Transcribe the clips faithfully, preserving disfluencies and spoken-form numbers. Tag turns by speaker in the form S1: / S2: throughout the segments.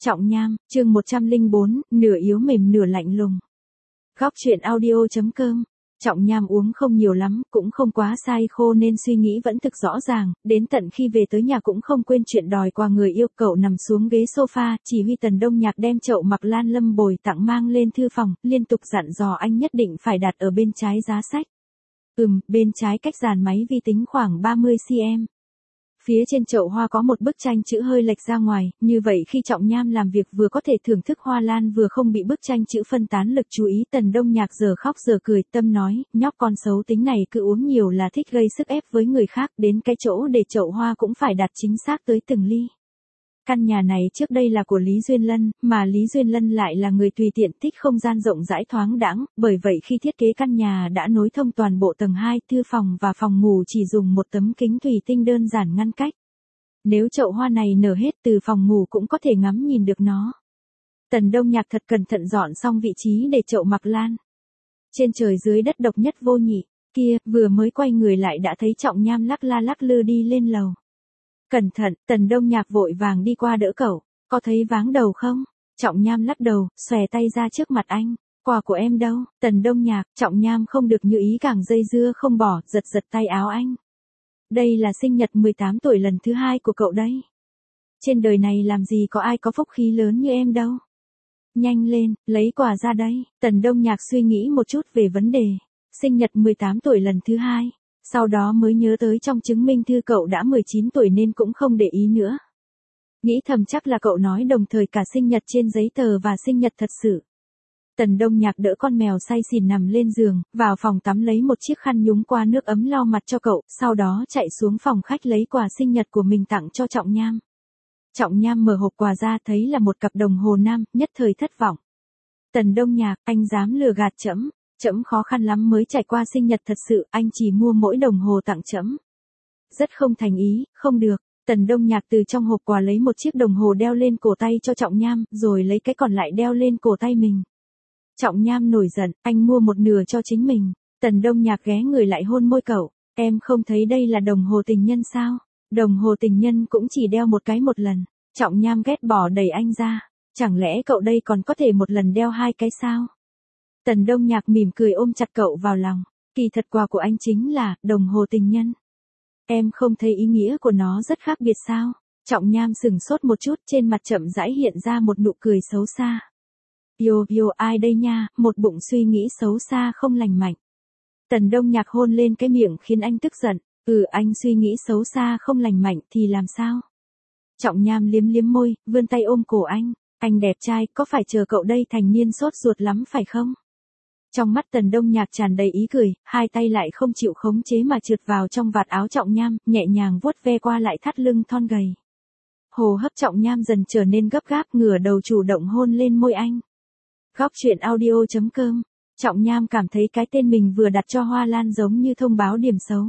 S1: Trọng Nham, chương một trăm lẻ bốn, nửa yếu mềm nửa lạnh lùng. Góc truyện audio.com. Trọng Nham uống không nhiều lắm, cũng không quá say khô nên suy nghĩ vẫn thực rõ ràng, đến tận khi về tới nhà cũng không quên chuyện đòi quà người yêu. Cậu nằm xuống ghế sofa, chỉ huy Tần Đông Nhạc đem chậu mặc lan lâm bồi tặng mang lên thư phòng, liên tục dặn dò anh nhất định phải đặt ở bên trái giá sách. Ừm, bên trái cách dàn máy vi tính khoảng ba mươi xăng-ti-mét. Phía trên chậu hoa có một bức tranh chữ hơi lệch ra ngoài, như vậy khi Trọng Nham làm việc vừa có thể thưởng thức hoa lan vừa không bị bức tranh chữ phân tán lực chú ý. Tần Đông Nhạc giờ khóc giờ cười, tâm nói, nhóc con xấu tính này cứ uống nhiều là thích gây sức ép với người khác, đến cái chỗ để chậu hoa cũng phải đặt chính xác tới từng ly. Căn nhà này trước đây là của Lý Duyên Lân, mà Lý Duyên Lân lại là người tùy tiện, thích không gian rộng rãi thoáng đãng, bởi vậy khi thiết kế căn nhà đã nối thông toàn bộ tầng hai, thư phòng và phòng ngủ chỉ dùng một tấm kính thủy tinh đơn giản ngăn cách. Nếu chậu hoa này nở hết, từ phòng ngủ cũng có thể ngắm nhìn được nó. Tần Đông Nhạc thật cẩn thận dọn xong vị trí để chậu mặc lan. Trên trời dưới đất độc nhất vô nhị, kia, vừa mới quay người lại đã thấy Trọng Nham lắc la lắc lư đi lên lầu. Cẩn thận, Tần Đông Nhạc vội vàng đi qua đỡ cậu, có thấy váng đầu không? Trọng Nham lắc đầu, xòe tay ra trước mặt anh, quà của em đâu? Tần Đông Nhạc, Trọng Nham không được như ý càng dây dưa không bỏ, giật giật tay áo anh. Đây là sinh nhật mười tám tuổi lần thứ hai của cậu đấy. Trên đời này làm gì có ai có phúc khí lớn như em đâu. Nhanh lên, lấy quà ra đây. Tần Đông Nhạc suy nghĩ một chút về vấn đề. Sinh nhật mười tám tuổi lần thứ hai. Sau đó mới nhớ tới trong chứng minh thư cậu đã mười chín tuổi nên cũng không để ý nữa. Nghĩ thầm chắc là cậu nói đồng thời cả sinh nhật trên giấy tờ và sinh nhật thật sự. Tần Đông Nhạc đỡ con mèo say xỉn nằm lên giường, vào phòng tắm lấy một chiếc khăn nhúng qua nước ấm lau mặt cho cậu, sau đó chạy xuống phòng khách lấy quà sinh nhật của mình tặng cho Trọng Nham. Trọng Nham mở hộp quà ra thấy là một cặp đồng hồ nam, nhất thời thất vọng. Tần Đông Nhạc, anh dám lừa gạt trẫm? Trẫm khó khăn lắm mới trải qua sinh nhật thật sự, anh chỉ mua mỗi đồng hồ tặng trẫm. Rất không thành ý, không được. Tần Đông Nhạc từ trong hộp quà lấy một chiếc đồng hồ đeo lên cổ tay cho Trọng Nham, rồi lấy cái còn lại đeo lên cổ tay mình. Trọng Nham nổi giận, anh mua một nửa cho chính mình. Tần Đông Nhạc ghé người lại hôn môi cậu, em không thấy đây là đồng hồ tình nhân sao? Đồng hồ tình nhân cũng chỉ đeo một cái một lần. Trọng Nham ghét bỏ đẩy anh ra, chẳng lẽ cậu đây còn có thể một lần đeo hai cái sao? Tần Đông Nhạc mỉm cười ôm chặt cậu vào lòng, kỳ thật quà của anh chính là đồng hồ tình nhân. Em không thấy ý nghĩa của nó rất khác biệt sao? Trọng Nham sừng sốt một chút, trên mặt chậm rãi hiện ra một nụ cười xấu xa. Yo yo, ai đây nha, một bụng suy nghĩ xấu xa không lành mạnh. Tần Đông Nhạc hôn lên cái miệng khiến anh tức giận. Ừ, anh suy nghĩ xấu xa không lành mạnh thì làm sao? Trọng Nham liếm liếm môi, vươn tay ôm cổ anh. Anh đẹp trai, có phải chờ cậu đây thành niên sốt ruột lắm phải không? Trong mắt Tần Đông Nhạc tràn đầy ý cười, hai tay lại không chịu khống chế mà trượt vào trong vạt áo Trọng Nham, nhẹ nhàng vuốt ve qua lại thắt lưng thon gầy. Hô hấp Trọng Nham dần trở nên gấp gáp, ngửa đầu chủ động hôn lên môi anh. Góc truyện audio.com. Trọng Nham cảm thấy cái tên mình vừa đặt cho hoa lan giống như thông báo điểm xấu.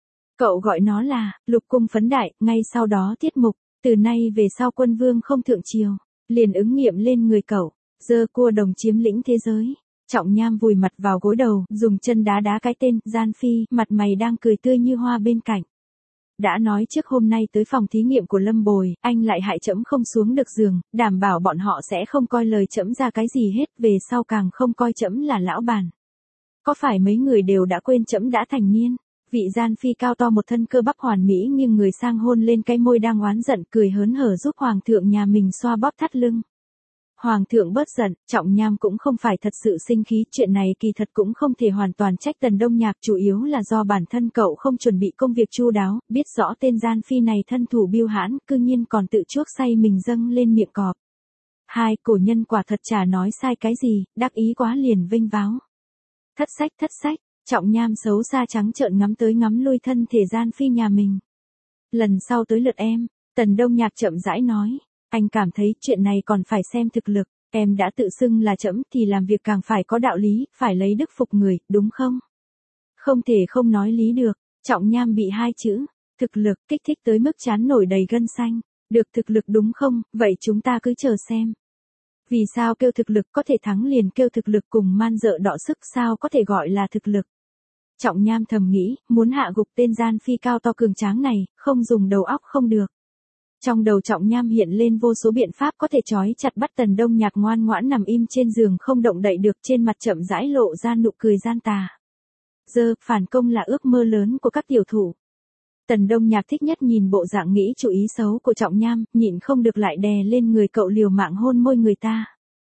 S1: Cậu gọi nó là Lục Cung Phấn Đại, ngay sau đó tiết mục, từ nay về sau quân vương không thượng triều, liền ứng nghiệm lên người cậu, giơ cua đồng chiếm lĩnh thế giới. Trọng Nham vùi mặt vào gối đầu, dùng chân đá đá cái tên Gian Phi, mặt mày đang cười tươi như hoa bên cạnh. Đã nói trước hôm nay tới phòng thí nghiệm của Lâm Bồi, anh lại hại trẫm không xuống được giường, đảm bảo bọn họ sẽ không coi lời trẫm ra cái gì hết, về sau càng không coi trẫm là lão bàn. Có phải mấy người đều đã quên trẫm đã thành niên? Vị Gian Phi cao to một thân cơ bắp hoàn mỹ nghiêng người sang hôn lên cái môi đang oán giận, cười hớn hở giúp hoàng thượng nhà mình xoa bóp thắt lưng. Hoàng thượng bớt giận, Trọng Nham cũng không phải thật sự sinh khí, chuyện này kỳ thật cũng không thể hoàn toàn trách Tần Đông Nhạc, chủ yếu là do bản thân cậu không chuẩn bị công việc chu đáo, biết rõ tên Gian Phi này thân thủ biêu hãn, cư nhiên còn tự chuốc say mình dâng lên miệng cọp. Hai, cổ nhân quả thật chả nói sai cái gì, đắc ý quá liền vênh váo. Thất sách thất sách, Trọng Nham xấu xa trắng trợn ngắm tới ngắm lui thân thể Gian Phi nhà mình. Lần sau tới lượt em, Tần Đông Nhạc chậm rãi nói. Anh cảm thấy chuyện này còn phải xem thực lực, em đã tự xưng là trẫm thì làm việc càng phải có đạo lý, phải lấy đức phục người, đúng không? Không thể không nói lý được. Trọng Nham bị hai chữ thực lực kích thích tới mức trán nổi đầy gân xanh. Được thực lực đúng không? Vậy chúng ta cứ chờ xem. Vì sao kêu thực lực có thể thắng liền kêu thực lực, cùng man dợ đọ sức sao có thể gọi là thực lực? Trọng Nham thầm nghĩ, muốn hạ gục tên Gian Phi cao to cường tráng này, không dùng đầu óc không được. Trong đầu Trọng Nham hiện lên vô số biện pháp có thể trói chặt bắt Tần Đông Nhạc ngoan ngoãn nằm im trên giường không động đậy được, trên mặt chậm rãi lộ ra nụ cười gian tà. Giờ, phản công là ước mơ lớn của các tiểu thủ. Tần Đông Nhạc thích nhất nhìn bộ dạng nghĩ chủ ý xấu của Trọng Nham, nhịn không được lại đè lên người cậu liều mạng hôn môi người ta.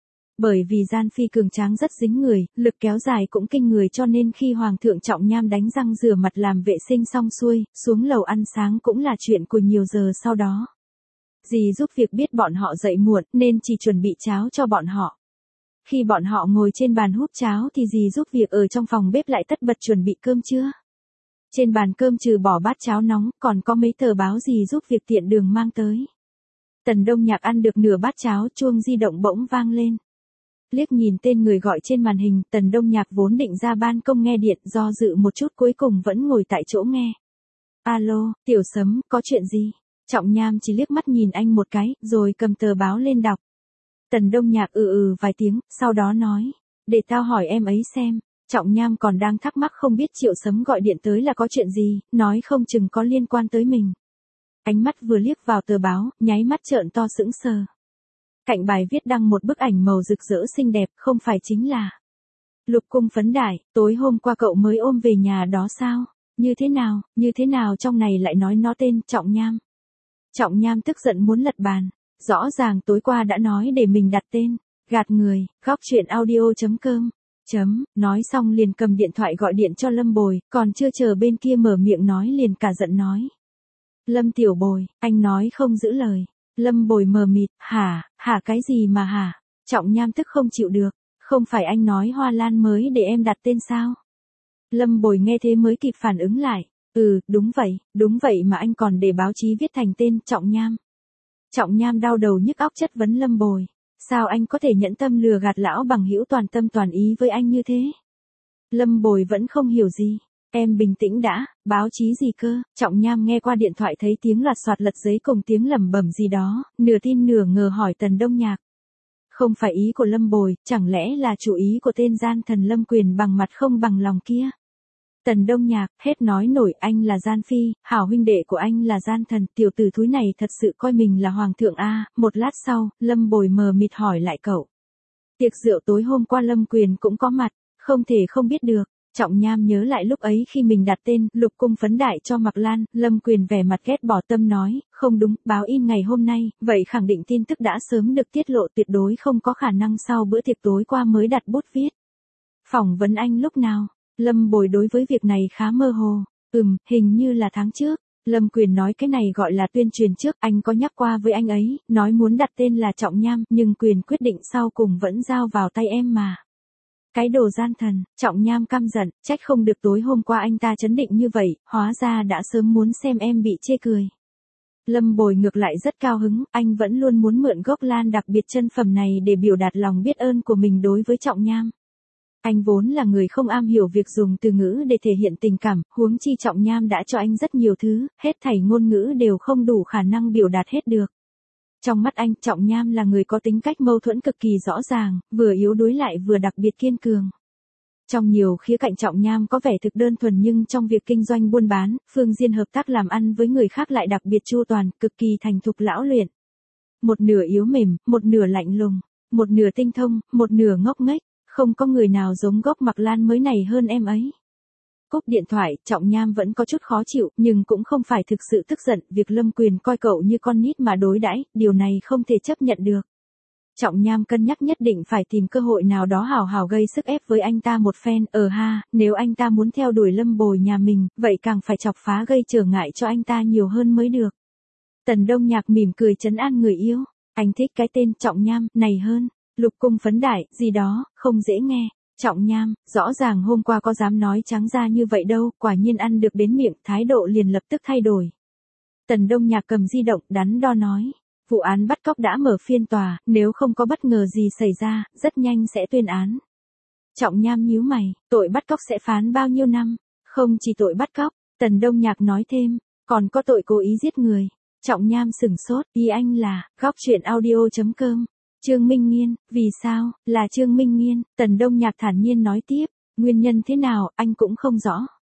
S1: Bởi vì gian phi cường tráng rất dính người, lực kéo dài cũng kinh người cho nên khi Hoàng thượng Trọng Nham đánh răng rửa mặt làm vệ sinh xong xuôi, xuống lầu ăn sáng cũng là chuyện của nhiều giờ sau đó. Dì giúp việc biết bọn họ dậy muộn nên chỉ chuẩn bị cháo cho bọn họ. Khi bọn họ ngồi trên bàn húp cháo thì dì giúp việc ở trong phòng bếp lại tất bật chuẩn bị cơm trưa. Trên bàn cơm trừ bỏ bát cháo nóng còn có mấy tờ báo dì giúp việc tiện đường mang tới. Tần Đông Nhạc ăn được nửa bát cháo, chuông di động bỗng vang lên. Liếc nhìn tên người gọi trên màn hình, Tần Đông Nhạc vốn định ra ban công nghe điện, do dự một chút cuối cùng vẫn ngồi tại chỗ nghe. Alo, Tiểu Sấm, có chuyện gì? Trọng Nham chỉ liếc mắt nhìn anh một cái, rồi cầm tờ báo lên đọc. Tần Đông Nhạc ừ ừ vài tiếng, sau đó nói, để tao hỏi em ấy xem. Trọng Nham còn đang thắc mắc không biết Triệu Sấm gọi điện tới là có chuyện gì, nói không chừng có liên quan tới mình. Ánh mắt vừa liếc vào tờ báo, nháy mắt trợn to sững sờ. Cạnh bài viết đăng một bức ảnh màu rực rỡ xinh đẹp, không phải chính là Lục Cung Phấn Đại, tối hôm qua cậu mới ôm về nhà đó sao? Như thế nào, như thế nào trong này lại nói nó tên Trọng Nham? Trọng Nham tức giận muốn lật bàn, rõ ràng tối qua đã nói để mình đặt tên, gạt người, góc chuyện audio chấm com. Chấm, nói xong liền cầm điện thoại gọi điện cho Lâm Bồi, còn chưa chờ bên kia mở miệng nói liền cả giận nói. Lâm Tiểu Bồi, anh nói không giữ lời. Lâm Bồi mờ mịt, hả, hả cái gì mà hả? Trọng Nham tức không chịu được, không phải anh nói hoa lan mới để em đặt tên sao? Lâm Bồi nghe thế mới kịp phản ứng lại, ừ, đúng vậy, đúng vậy mà anh còn để báo chí viết thành tên Trọng Nham. Trọng Nham đau đầu nhức óc chất vấn Lâm Bồi, sao anh có thể nhẫn tâm lừa gạt lão bằng hữu toàn tâm toàn ý với anh như thế? Lâm Bồi vẫn không hiểu gì. Em bình tĩnh đã, báo chí gì cơ? Trọng Nham nghe qua điện thoại thấy tiếng loạt soạt lật giấy cùng tiếng lẩm bẩm gì đó, nửa tin nửa ngờ hỏi Tần Đông Nhạc. Không phải ý của Lâm Bồi, chẳng lẽ là chủ ý của tên gian thần Lâm Quyền bằng mặt không bằng lòng kia? Tần Đông Nhạc, hết nói nổi, anh là gian phi, hảo huynh đệ của anh là gian thần, tiểu tử thúi này thật sự coi mình là hoàng thượng a. Một lát sau, Lâm Bồi mờ mịt hỏi lại cậu. Tiệc rượu tối hôm qua Lâm Quyền cũng có mặt, không thể không biết được. Trọng Nham nhớ lại lúc ấy khi mình đặt tên Lục Cung Phấn Đại cho Mạc Lan, Lâm Quyền vẻ mặt ghét bỏ tâm nói, không đúng, báo in ngày hôm nay, vậy khẳng định tin tức đã sớm được tiết lộ, tuyệt đối không có khả năng sau bữa tiệc tối qua mới đặt bút viết. Phỏng vấn anh lúc nào? Lâm Bồi đối với việc này khá mơ hồ, ừm, hình như là tháng trước. Lâm Quyền nói cái này gọi là tuyên truyền trước, anh có nhắc qua với anh ấy, nói muốn đặt tên là Trọng Nham, nhưng quyền quyết định sau cùng vẫn giao vào tay em mà. Cái đồ gian thần, Trọng Nham căm giận, trách không được tối hôm qua anh ta chấn định như vậy, hóa ra đã sớm muốn xem em bị chê cười. Lâm Bồi ngược lại rất cao hứng, anh vẫn luôn muốn mượn gốc lan đặc biệt chân phẩm này để biểu đạt lòng biết ơn của mình đối với Trọng Nham. Anh vốn là người không am hiểu việc dùng từ ngữ để thể hiện tình cảm, huống chi Trọng Nham đã cho anh rất nhiều thứ, hết thảy ngôn ngữ đều không đủ khả năng biểu đạt hết được. Trong mắt anh, Trọng Nham là người có tính cách mâu thuẫn cực kỳ rõ ràng, vừa yếu đuối lại vừa đặc biệt kiên cường. Trong nhiều khía cạnh Trọng Nham có vẻ thực đơn thuần nhưng trong việc kinh doanh buôn bán, phương diện hợp tác làm ăn với người khác lại đặc biệt chu toàn, cực kỳ thành thục lão luyện. Một nửa yếu mềm, một nửa lạnh lùng, một nửa tinh thông, một nửa ngốc nghếch, không có người nào giống gốc Mạc Lan mới này hơn em ấy. Cúp điện thoại, Trọng Nham vẫn có chút khó chịu, nhưng cũng không phải thực sự tức giận, việc Lâm Quyền coi cậu như con nít mà đối đãi, điều này không thể chấp nhận được. Trọng Nham cân nhắc nhất định phải tìm cơ hội nào đó hào hào gây sức ép với anh ta một phen, ờ ha, nếu anh ta muốn theo đuổi Lâm Bồi nhà mình, vậy càng phải chọc phá gây trở ngại cho anh ta nhiều hơn mới được. Tần Đông Nhạc mỉm cười trấn an người yêu, anh thích cái tên Trọng Nham này hơn, Lục Cung Phấn Đại, gì đó, không dễ nghe. Trọng Nham, rõ ràng hôm qua có dám nói trắng ra như vậy đâu, quả nhiên ăn được đến miệng, thái độ liền lập tức thay đổi. Tần Đông Nhạc cầm di động, đắn đo nói, vụ án bắt cóc đã mở phiên tòa, nếu không có bất ngờ gì xảy ra, rất nhanh sẽ tuyên án. Trọng Nham nhíu mày, tội bắt cóc sẽ phán bao nhiêu năm? Không chỉ tội bắt cóc, Tần Đông Nhạc nói thêm, còn có tội cố ý giết người. Trọng Nham sửng sốt, ý anh là, góc chuyện audio chấm com. Trương Minh Nghiên, vì sao, là Trương Minh Nghiên, Tần Đông Nhạc thản nhiên nói tiếp, nguyên nhân thế nào, anh cũng không rõ.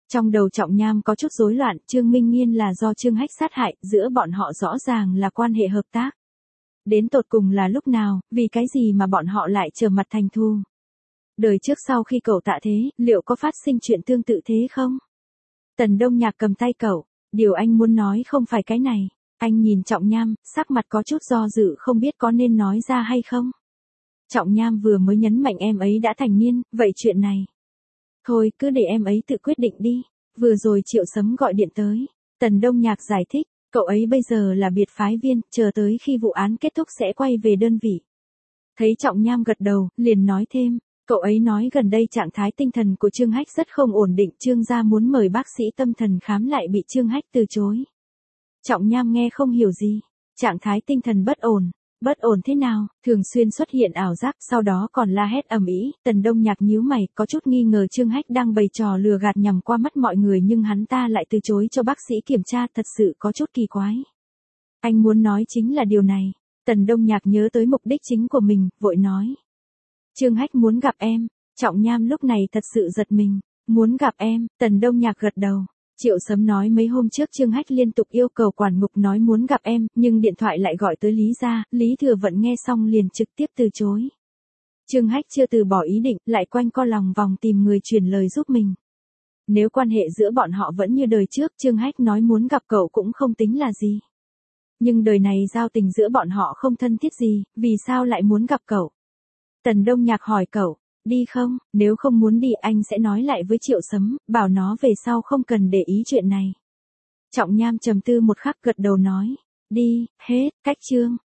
S1: Trong đầu Trọng Nham có chút rối loạn, Trương Minh Nghiên là do Trương Hách sát hại, giữa bọn họ rõ ràng là quan hệ hợp tác. Đến tột cùng là lúc nào, vì cái gì mà bọn họ lại trở mặt thành thù? Đời trước sau khi cậu tạ thế, liệu có phát sinh chuyện tương tự thế không? Tần Đông Nhạc cầm tay cậu, điều anh muốn nói không phải cái này. Anh nhìn Trọng Nham, sắc mặt có chút do dự không biết có nên nói ra hay không. Trọng Nham vừa mới nhấn mạnh em ấy đã thành niên, vậy chuyện này. Thôi cứ để em ấy tự quyết định đi. Vừa rồi Triệu Sấm gọi điện tới. Tần Đông Nhạc giải thích, cậu ấy bây giờ là biệt phái viên, chờ tới khi vụ án kết thúc sẽ quay về đơn vị. Thấy Trọng Nham gật đầu, liền nói thêm, cậu ấy nói gần đây trạng thái tinh thần của Trương Hách rất không ổn định, Trương gia muốn mời bác sĩ tâm thần khám lại bị Trương Hách từ chối. Trọng Nham nghe không hiểu gì, trạng thái tinh thần bất ổn. Bất ổn thế nào, thường xuyên xuất hiện ảo giác, sau đó còn la hét ầm ĩ. Tần Đông Nhạc nhíu mày, có chút nghi ngờ Trương Hách đang bày trò lừa gạt nhằm qua mắt mọi người nhưng hắn ta lại từ chối cho bác sĩ kiểm tra, thật sự có chút kỳ quái. Anh muốn nói chính là điều này. Tần Đông Nhạc nhớ tới mục đích chính của mình, vội nói. Trương Hách muốn gặp em. Trọng Nham lúc này thật sự giật mình. Muốn gặp em, Tần Đông Nhạc gật đầu. Triệu Sấm nói mấy hôm trước Trương Hách liên tục yêu cầu quản ngục nói muốn gặp em, nhưng điện thoại lại gọi tới Lý gia, Lý Thừa Vận nghe xong liền trực tiếp từ chối. Trương Hách chưa từ bỏ ý định, lại quanh co lòng vòng tìm người truyền lời giúp mình. Nếu quan hệ giữa bọn họ vẫn như đời trước, Trương Hách nói muốn gặp cậu cũng không tính là gì. Nhưng đời này giao tình giữa bọn họ không thân thiết gì, vì sao lại muốn gặp cậu? Tần Đông Nhạc hỏi cậu. Đi không, nếu không muốn đi anh sẽ nói lại với Triệu Sấm, bảo nó về sau không cần để ý chuyện này. Trọng Nham trầm tư một khắc gật đầu nói, đi, hết, cách chương.